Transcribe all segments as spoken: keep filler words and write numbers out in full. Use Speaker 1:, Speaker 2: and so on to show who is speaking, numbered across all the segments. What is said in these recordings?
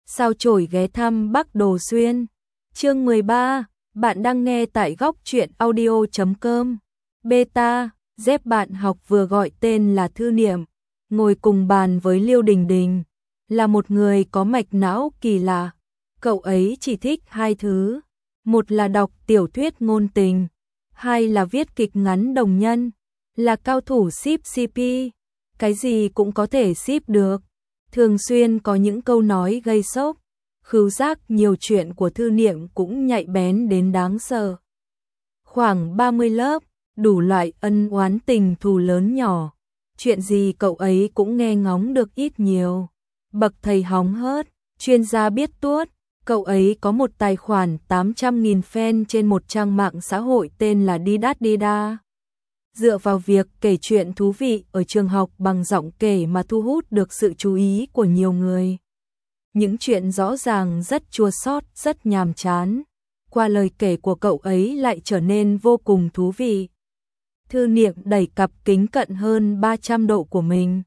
Speaker 1: sao chổi ghé thăm Bắc Đồ Xuyên. Chương mười ba, bạn đang nghe tại góc truyện audio chấm com. Beta, dép bạn học vừa gọi tên là Thư Niệm, ngồi cùng bàn với Liêu Đình Đình, là một người có mạch não kỳ lạ. Cậu ấy chỉ thích hai thứ, một là đọc tiểu thuyết ngôn tình, hai là viết kịch ngắn đồng nhân, là cao thủ ship xê pê, cái gì cũng có thể ship được. Thường xuyên có những câu nói gây sốc, khứu giác nhiều chuyện của Thư Niệm cũng nhạy bén đến đáng sợ. Khoảng ba mươi lớp, đủ loại ân oán tình thù lớn nhỏ, chuyện gì cậu ấy cũng nghe ngóng được ít nhiều. Bậc thầy hóng hớt, chuyên gia biết tuốt, cậu ấy có một tài khoản tám trăm nghìn fan trên một trang mạng xã hội tên là Didadida. Dựa vào việc kể chuyện thú vị ở trường học bằng giọng kể mà thu hút được sự chú ý của nhiều người. Những chuyện rõ ràng rất chua xót, rất nhàm chán, qua lời kể của cậu ấy lại trở nên vô cùng thú vị. Thư Niệm đẩy cặp kính cận hơn ba trăm độ của mình,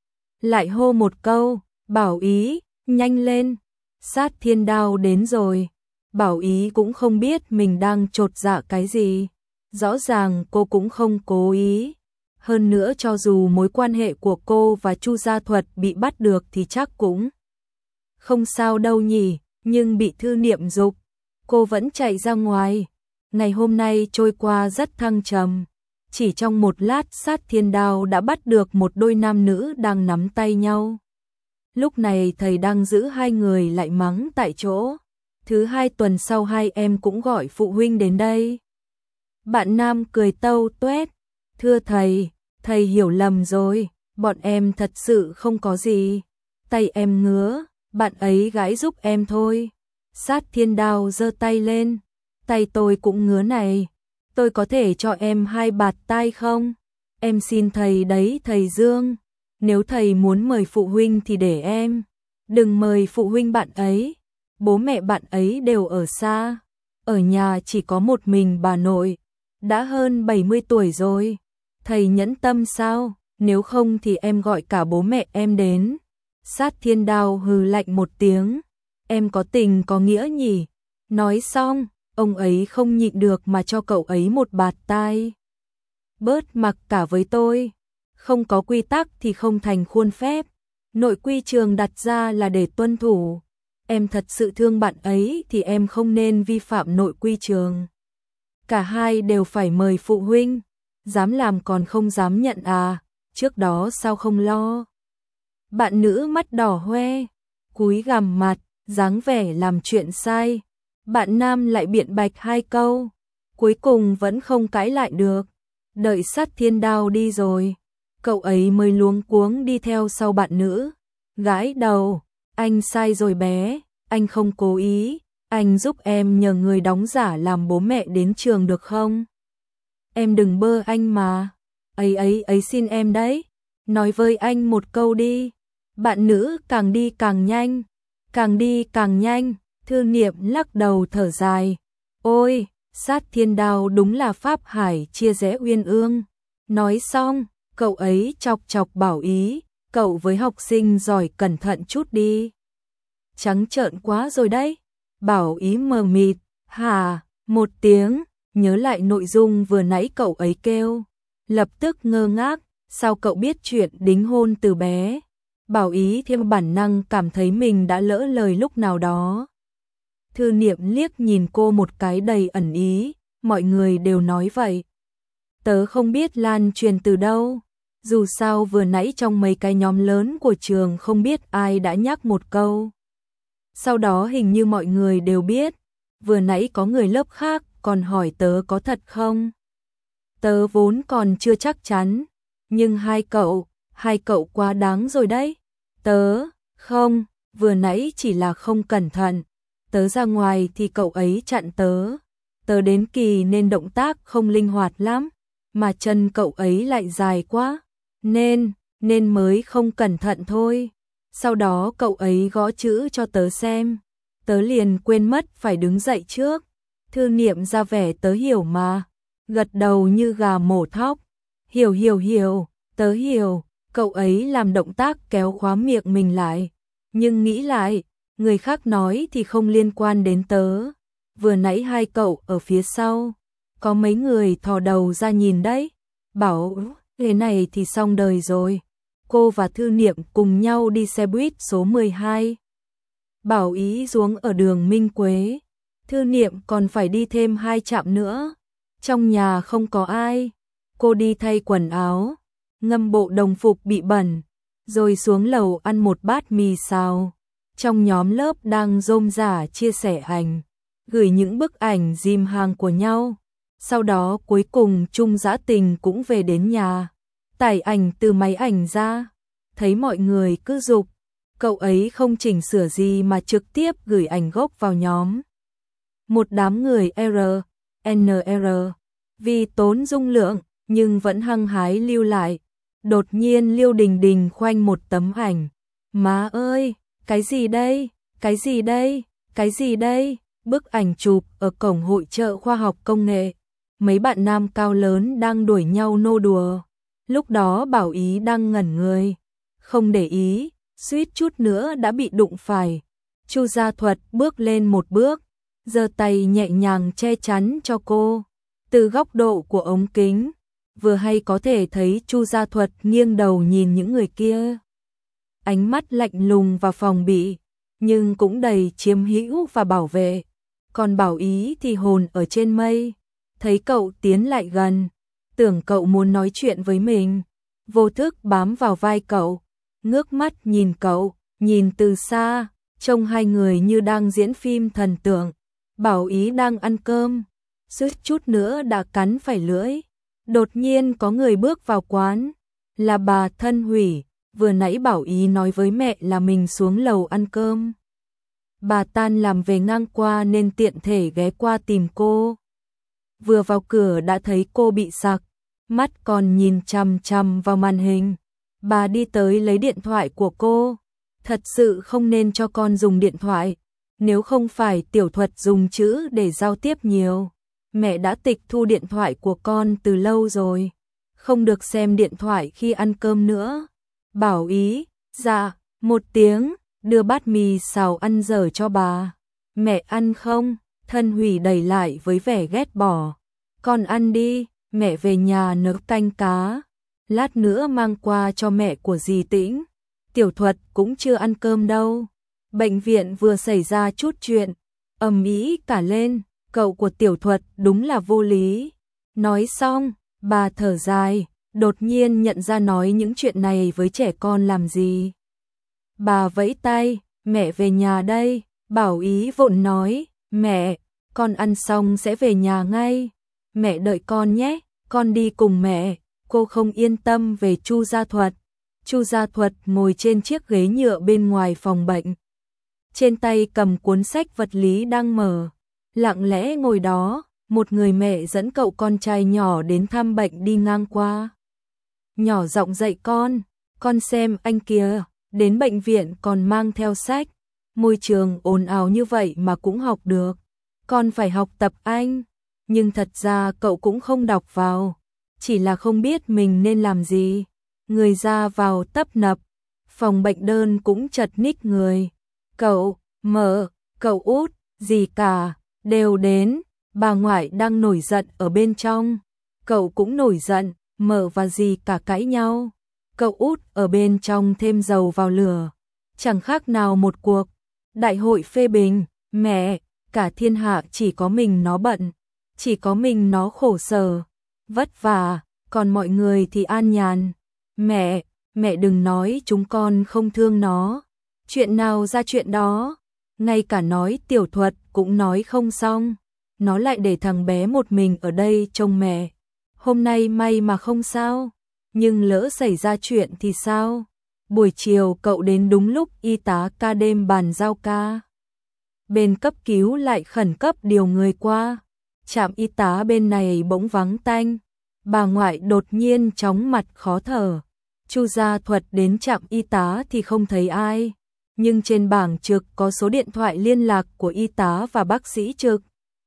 Speaker 1: lại hô một câu, Bảo Ý, nhanh lên, Sát Thiên Đao đến rồi. Bảo Ý cũng không biết mình đang chột dạ cái gì. Rõ ràng cô cũng không cố ý. Hơn nữa cho dù mối quan hệ của cô và Chu Gia Thuật bị bắt được thì chắc cũng không sao đâu nhỉ, nhưng bị Thư Niệm giục, cô vẫn chạy ra ngoài. Ngày hôm nay trôi qua rất thăng trầm. Chỉ trong một lát Sát Thiên Đao đã bắt được một đôi nam nữ đang nắm tay nhau. Lúc này thầy đang giữ hai người lại mắng tại chỗ. Thứ hai tuần sau hai em cũng gọi phụ huynh đến đây. Bạn nam cười tâu tuét, thưa thầy, thầy hiểu lầm rồi, bọn em thật sự không có gì. Tay em ngứa, bạn ấy gãi giúp em thôi. Sát Thiên Đao giơ tay lên, tay tôi cũng ngứa này, tôi có thể cho em hai bạt tai không? Em xin thầy đấy thầy Dương, nếu thầy muốn mời phụ huynh thì để em, đừng mời phụ huynh bạn ấy, bố mẹ bạn ấy đều ở xa, ở nhà chỉ có một mình bà nội, đã hơn bảy mươi tuổi rồi, thầy nhẫn tâm sao, nếu không thì em gọi cả bố mẹ em đến. Sát Thiên Đao hừ lạnh một tiếng, em có tình có nghĩa nhỉ. Nói xong, ông ấy không nhịn được mà cho cậu ấy một bạt tai. Bớt mặc cả với tôi, không có quy tắc thì không thành khuôn phép, nội quy trường đặt ra là để tuân thủ. Em thật sự thương bạn ấy thì em không nên vi phạm nội quy trường. Cả hai đều phải mời phụ huynh, dám làm còn không dám nhận à, trước đó sao không lo. Bạn nữ mắt đỏ hoe, cúi gằm mặt, dáng vẻ làm chuyện sai. Bạn nam lại biện bạch hai câu, cuối cùng vẫn không cãi lại được. Đợi Sát Thiên Đao đi rồi, cậu ấy mới luống cuống đi theo sau bạn nữ, gãi đầu, anh sai rồi bé, anh không cố ý, anh giúp em nhờ người đóng giả làm bố mẹ đến trường được không? Em đừng bơ anh mà, ấy ấy ấy xin em đấy, nói với anh một câu đi. Bạn nữ càng đi càng nhanh, càng đi càng nhanh. Thư Niệm lắc đầu thở dài, ôi, Sát Thiên Đao đúng là pháp hải chia rẽ uyên ương. Nói xong, cậu ấy chọc chọc Bảo Ý, cậu với học sinh giỏi cẩn thận chút đi. Trắng trợn quá rồi đấy. Bảo Ý mờ mịt, hà, một tiếng, nhớ lại nội dung vừa nãy cậu ấy kêu, lập tức ngơ ngác, sao cậu biết chuyện đính hôn từ bé. Bảo Ý thêm bản năng cảm thấy mình đã lỡ lời lúc nào đó. Thư Niệm liếc nhìn cô một cái đầy ẩn ý, mọi người đều nói vậy. Tớ không biết lan truyền từ đâu, dù sao vừa nãy trong mấy cái nhóm lớn của trường không biết ai đã nhắc một câu. Sau đó hình như mọi người đều biết, vừa nãy có người lớp khác còn hỏi tớ có thật không. Tớ vốn còn chưa chắc chắn, nhưng hai cậu, hai cậu quá đáng rồi đấy. Tớ, không, vừa nãy chỉ là không cẩn thận. Tớ ra ngoài thì cậu ấy chặn tớ. Tớ đến kỳ nên động tác không linh hoạt lắm, mà chân cậu ấy lại dài quá, nên, nên mới không cẩn thận thôi. Sau đó cậu ấy gõ chữ cho tớ xem, tớ liền quên mất phải đứng dậy trước. Thư Niệm ra vẻ tớ hiểu mà, gật đầu như gà mổ thóc. Hiểu hiểu hiểu, tớ hiểu. Cậu ấy làm động tác kéo khóa miệng mình lại, nhưng nghĩ lại, người khác nói thì không liên quan đến tớ. Vừa nãy hai cậu ở phía sau, có mấy người thò đầu ra nhìn đấy, bảo thế này thì xong đời rồi. Cô và Thư Niệm cùng nhau đi xe buýt số mười hai. Bảo Ý xuống ở đường Minh Quế, Thư Niệm còn phải đi thêm hai trạm nữa. Trong nhà không có ai, cô đi thay quần áo, ngâm bộ đồng phục bị bẩn, rồi xuống lầu ăn một bát mì xào. Trong nhóm lớp đang rôm rả chia sẻ ảnh, gửi những bức ảnh dìm hàng của nhau. Sau đó cuối cùng Trung Dã Tình cũng về đến nhà, tải ảnh từ máy ảnh ra, thấy mọi người cứ giục, cậu ấy không chỉnh sửa gì mà trực tiếp gửi ảnh gốc vào nhóm. Một đám người R, N R, vì tốn dung lượng nhưng vẫn hăng hái lưu lại. Đột nhiên Liêu Đình Đình khoanh một tấm ảnh. Má ơi, cái gì đây, cái gì đây, cái gì đây? Bức ảnh chụp ở cổng hội chợ khoa học công nghệ. Mấy bạn nam cao lớn đang đuổi nhau nô đùa. Lúc đó Bảo Ý đang ngẩn người, không để ý, suýt chút nữa đã bị đụng phải. Chu Gia Thuật bước lên một bước, giơ tay nhẹ nhàng che chắn cho cô. Từ góc độ của ống kính, vừa hay có thể thấy Chu Gia Thuật nghiêng đầu nhìn những người kia. Ánh mắt lạnh lùng và phòng bị, nhưng cũng đầy chiếm hữu và bảo vệ. Còn Bảo Ý thì hồn ở trên mây, thấy cậu tiến lại gần, tưởng cậu muốn nói chuyện với mình, vô thức bám vào vai cậu, ngước mắt nhìn cậu, nhìn từ xa, trông hai người như đang diễn phim thần tượng. Bảo Ý đang ăn cơm, suýt chút nữa đã cắn phải lưỡi. Đột nhiên có người bước vào quán, là bà Thân Hủy. Vừa nãy Bảo Ý nói với mẹ là mình xuống lầu ăn cơm. Bà tan làm về ngang qua nên tiện thể ghé qua tìm cô. Vừa vào cửa đã thấy cô bị sặc, mắt còn nhìn chằm chằm vào màn hình. Bà đi tới lấy điện thoại của cô. Thật sự không nên cho con dùng điện thoại, nếu không phải Tiểu Thuật dùng chữ để giao tiếp nhiều. Mẹ đã tịch thu điện thoại của con từ lâu rồi, không được xem điện thoại khi ăn cơm nữa. Bảo Ý, dạ, một tiếng, đưa bát mì xào ăn dở cho bà. Mẹ ăn không? Thân Hủy đẩy lại với vẻ ghét bỏ. Con ăn đi, mẹ về nhà nấu canh cá, lát nữa mang qua cho mẹ của dì Tĩnh. Tiểu Thuật cũng chưa ăn cơm đâu. Bệnh viện vừa xảy ra chút chuyện, ầm ĩ cả lên, cậu của Tiểu Thuật đúng là vô lý. Nói xong, bà thở dài, đột nhiên nhận ra nói những chuyện này với trẻ con làm gì. Bà vẫy tay, mẹ về nhà đây. Bảo Ý vội nói, mẹ, con ăn xong sẽ về nhà ngay. Mẹ đợi con nhé, con đi cùng mẹ. Cô không yên tâm về Chu Gia Thuật. Chu Gia Thuật ngồi trên chiếc ghế nhựa bên ngoài phòng bệnh, trên tay cầm cuốn sách vật lý đang mở, lặng lẽ ngồi đó. Một người mẹ dẫn cậu con trai nhỏ đến thăm bệnh đi ngang qua, nhỏ giọng dạy con, con xem anh kia, đến bệnh viện còn mang theo sách, môi trường ồn ào như vậy mà cũng học được, con phải học tập anh. Nhưng thật ra cậu cũng không đọc vào, chỉ là không biết mình nên làm gì. Người ra vào tấp nập, phòng bệnh đơn cũng chật ních người. Cậu, mợ, cậu út, gì cả, đều đến. Bà ngoại đang nổi giận ở bên trong. Cậu cũng nổi giận, mợ và dì cả cãi nhau. Cậu út ở bên trong thêm dầu vào lửa. Chẳng khác nào một cuộc đại hội phê bình. Mẹ, cả thiên hạ chỉ có mình nó bận, chỉ có mình nó khổ sở, vất vả, còn mọi người thì an nhàn. Mẹ, mẹ đừng nói chúng con không thương nó. Chuyện nào ra chuyện đó, ngay cả nói Tiểu Thuật cũng nói không xong. Nó lại để thằng bé một mình ở đây trông mẹ. Hôm nay may mà không sao, nhưng lỡ xảy ra chuyện thì sao? Buổi chiều cậu đến đúng lúc y tá ca đêm bàn giao ca. Bên cấp cứu lại khẩn cấp điều người qua. Trạm y tá bên này bỗng vắng tanh. Bà ngoại đột nhiên chóng mặt khó thở. Chu Gia Thuật đến trạm y tá thì không thấy ai, nhưng trên bảng trực có số điện thoại liên lạc của y tá và bác sĩ trực.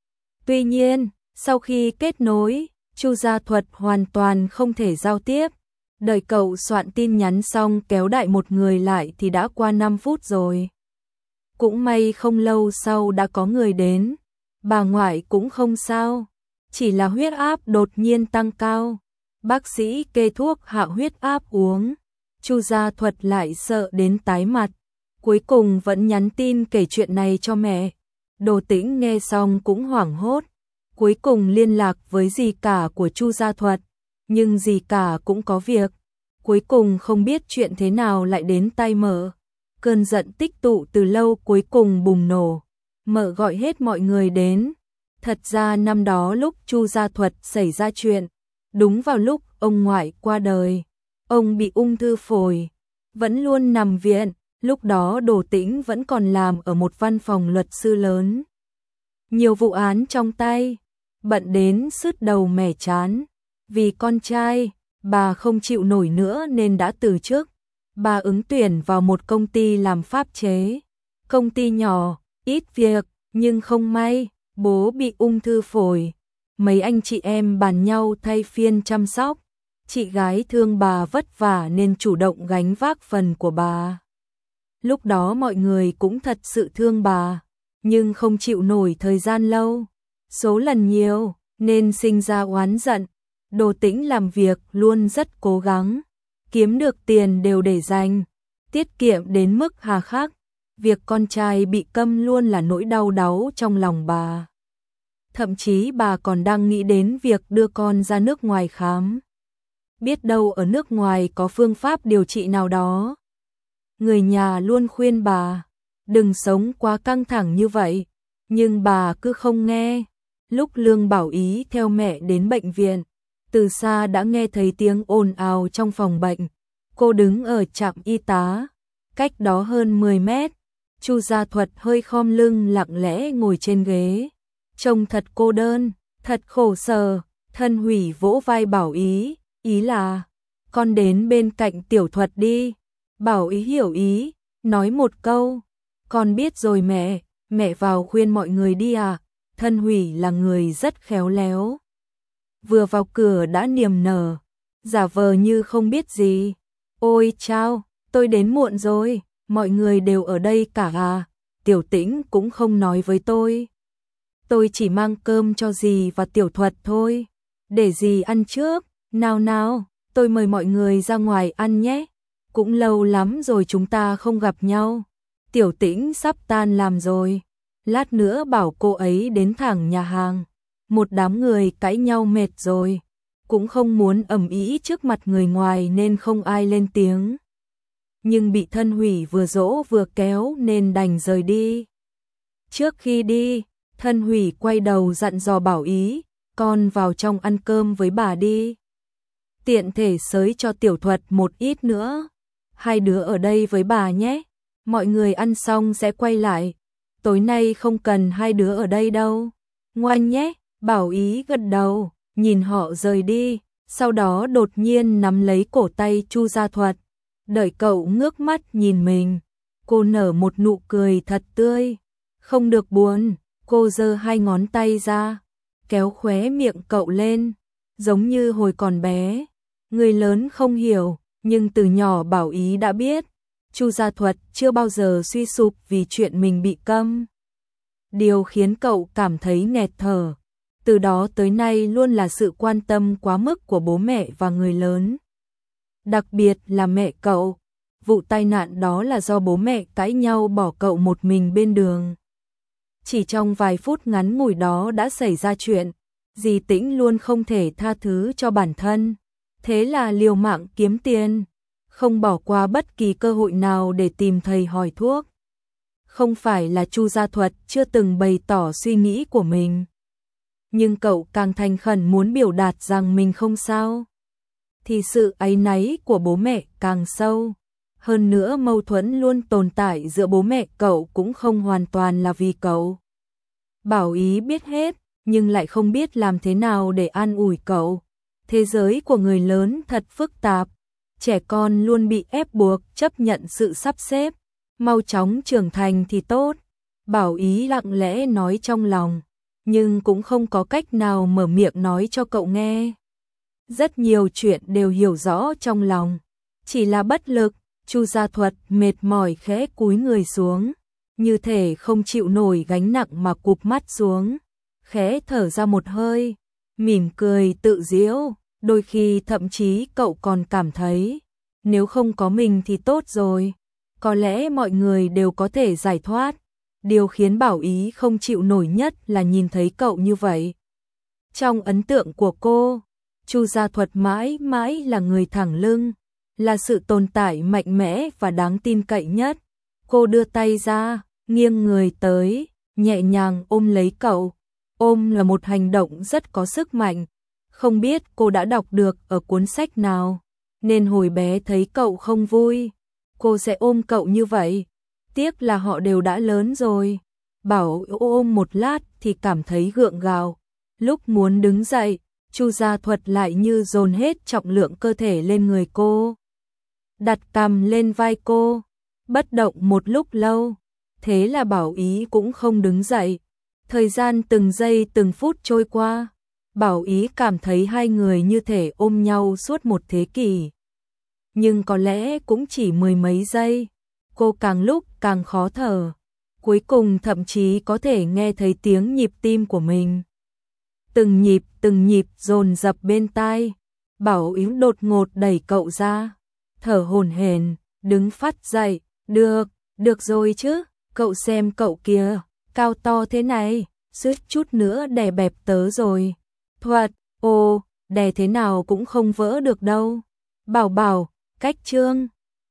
Speaker 1: Tuy nhiên, sau khi kết nối, Chu Gia Thuật hoàn toàn không thể giao tiếp. Đợi cậu soạn tin nhắn xong kéo đại một người lại thì đã qua năm phút rồi. Cũng may không lâu sau đã có người đến, bà ngoại cũng không sao, chỉ là huyết áp đột nhiên tăng cao. Bác sĩ kê thuốc hạ huyết áp uống, Chu Gia Thuật lại sợ đến tái mặt, cuối cùng vẫn nhắn tin kể chuyện này cho mẹ. Đồ Tĩnh nghe xong cũng hoảng hốt, cuối cùng liên lạc với dì cả của Chu Gia Thuật, nhưng dì cả cũng có việc, cuối cùng không biết chuyện thế nào lại đến tai Mợ. Cơn giận tích tụ từ lâu cuối cùng bùng nổ, Mợ gọi hết mọi người đến. Thật ra năm đó lúc Chu Gia Thuật xảy ra chuyện, đúng vào lúc ông ngoại qua đời, ông bị ung thư phổi, vẫn luôn nằm viện, lúc đó Đồ Tĩnh vẫn còn làm ở một văn phòng luật sư lớn. Nhiều vụ án trong tay, bận đến sứt đầu mẻ chán. Vì con trai, bà không chịu nổi nữa nên đã từ chức. Bà ứng tuyển vào một công ty làm pháp chế. Công ty nhỏ, ít việc, nhưng không may, bố bị ung thư phổi. Mấy anh chị em bàn nhau thay phiên chăm sóc. Chị gái thương bà vất vả nên chủ động gánh vác phần của bà. Lúc đó mọi người cũng thật sự thương bà, nhưng không chịu nổi thời gian lâu. Số lần nhiều, nên sinh ra oán giận. Đồ Tĩnh làm việc luôn rất cố gắng, kiếm được tiền đều để dành, tiết kiệm đến mức hà khắc. Việc con trai bị câm luôn là nỗi đau đáu trong lòng bà. Thậm chí bà còn đang nghĩ đến việc đưa con ra nước ngoài khám. Biết đâu ở nước ngoài có phương pháp điều trị nào đó. Người nhà luôn khuyên bà, đừng sống quá căng thẳng như vậy, nhưng bà cứ không nghe. Lúc Lương Bảo Ý theo mẹ đến bệnh viện, từ xa đã nghe thấy tiếng ồn ào trong phòng bệnh. Cô đứng ở trạm y tá, cách đó hơn mười mét. Chu Gia Thuật hơi khom lưng lặng lẽ ngồi trên ghế, trông thật cô đơn, thật khổ sở. Thân Hủy vỗ vai Bảo Ý, ý là, con đến bên cạnh Tiểu Thuật đi. Bảo Ý hiểu ý, nói một câu, con biết rồi mẹ, mẹ vào khuyên mọi người đi à. Thân Hủy là người rất khéo léo. Vừa vào cửa đã niềm nở, giả vờ như không biết gì. Ôi chao, tôi đến muộn rồi, mọi người đều ở đây cả à. Tiểu Tĩnh cũng không nói với tôi. Tôi chỉ mang cơm cho dì và Tiểu Thuật thôi. Để dì ăn trước, nào nào, tôi mời mọi người ra ngoài ăn nhé. Cũng lâu lắm rồi chúng ta không gặp nhau. Tiểu Tĩnh sắp tan làm rồi. Lát nữa bảo cô ấy đến thẳng nhà hàng. Một đám người cãi nhau mệt rồi, cũng không muốn ầm ĩ trước mặt người ngoài nên không ai lên tiếng. Nhưng bị Thân Hủy vừa dỗ vừa kéo nên đành rời đi. Trước khi đi, Thân Hủy quay đầu dặn dò Bảo Ý, con vào trong ăn cơm với bà đi. Tiện thể xới cho Tiểu Thuật một ít nữa. Hai đứa ở đây với bà nhé. Mọi người ăn xong sẽ quay lại. Tối nay không cần hai đứa ở đây đâu. Ngoan nhé. Bảo Ý gật đầu, nhìn họ rời đi, sau đó đột nhiên nắm lấy cổ tay Chu Gia Thuật. Đợi cậu ngước mắt nhìn mình, cô nở một nụ cười thật tươi. Không được buồn, cô giơ hai ngón tay ra, kéo khóe miệng cậu lên, giống như hồi còn bé. Người lớn không hiểu, nhưng từ nhỏ Bảo Ý đã biết, Chu Gia Thuật chưa bao giờ suy sụp vì chuyện mình bị câm. Điều khiến cậu cảm thấy nghẹt thở từ đó tới nay luôn là sự quan tâm quá mức của bố mẹ và người lớn. Đặc biệt là mẹ cậu. Vụ tai nạn đó là do bố mẹ cãi nhau bỏ cậu một mình bên đường. Chỉ trong vài phút ngắn ngủi đó đã xảy ra chuyện. Dì Tĩnh luôn không thể tha thứ cho bản thân. Thế là liều mạng kiếm tiền, không bỏ qua bất kỳ cơ hội nào để tìm thầy hỏi thuốc. Không phải là Chu Gia Thuật chưa từng bày tỏ suy nghĩ của mình, nhưng cậu càng thành khẩn muốn biểu đạt rằng mình không sao, thì sự áy náy của bố mẹ càng sâu. Hơn nữa mâu thuẫn luôn tồn tại giữa bố mẹ cậu cũng không hoàn toàn là vì cậu. Bảo Ý biết hết, nhưng lại không biết làm thế nào để an ủi cậu. Thế giới của người lớn thật phức tạp, trẻ con luôn bị ép buộc chấp nhận sự sắp xếp, mau chóng trưởng thành thì tốt. Bảo Ý lặng lẽ nói trong lòng, nhưng cũng không có cách nào mở miệng nói cho cậu nghe. Rất nhiều chuyện đều hiểu rõ trong lòng, chỉ là bất lực. Chu Gia Thuật mệt mỏi khẽ cúi người xuống, như thể không chịu nổi gánh nặng mà cụp mắt xuống, khẽ thở ra một hơi, mỉm cười tự giễu, đôi khi thậm chí cậu còn cảm thấy, nếu không có mình thì tốt rồi, có lẽ mọi người đều có thể giải thoát. Điều khiến Bảo Ý không chịu nổi nhất là nhìn thấy cậu như vậy. Trong ấn tượng của cô, Chu Gia Thuật mãi mãi là người thẳng lưng, là sự tồn tại mạnh mẽ và đáng tin cậy nhất. Cô đưa tay ra, nghiêng người tới, nhẹ nhàng ôm lấy cậu. Ôm là một hành động rất có sức mạnh. Không biết cô đã đọc được ở cuốn sách nào, nên hồi bé thấy cậu không vui, cô sẽ ôm cậu như vậy. Tiếc là họ đều đã lớn rồi. Bảo ôm một lát thì cảm thấy gượng gạo. Lúc muốn đứng dậy, Chu Gia Thuật lại như dồn hết trọng lượng cơ thể lên người cô. Đặt cằm lên vai cô, bất động một lúc lâu. Thế là Bảo Ý cũng không đứng dậy. Thời gian từng giây từng phút trôi qua. Bảo Ý cảm thấy hai người như thể ôm nhau suốt một thế kỷ. Nhưng có lẽ cũng chỉ mười mấy giây. Cô càng lúc càng khó thở. Cuối cùng thậm chí có thể nghe thấy tiếng nhịp tim của mình. Từng nhịp từng nhịp dồn dập bên tai. Bảo Ý đột ngột đẩy cậu ra. Thở hổn hển, đứng phắt dậy. Được, được rồi chứ. Cậu xem cậu kìa, cao to thế này, suýt chút nữa đè bẹp tớ rồi. Thuật, ô, đè thế nào cũng không vỡ được đâu. Bảo Bảo, cách chương.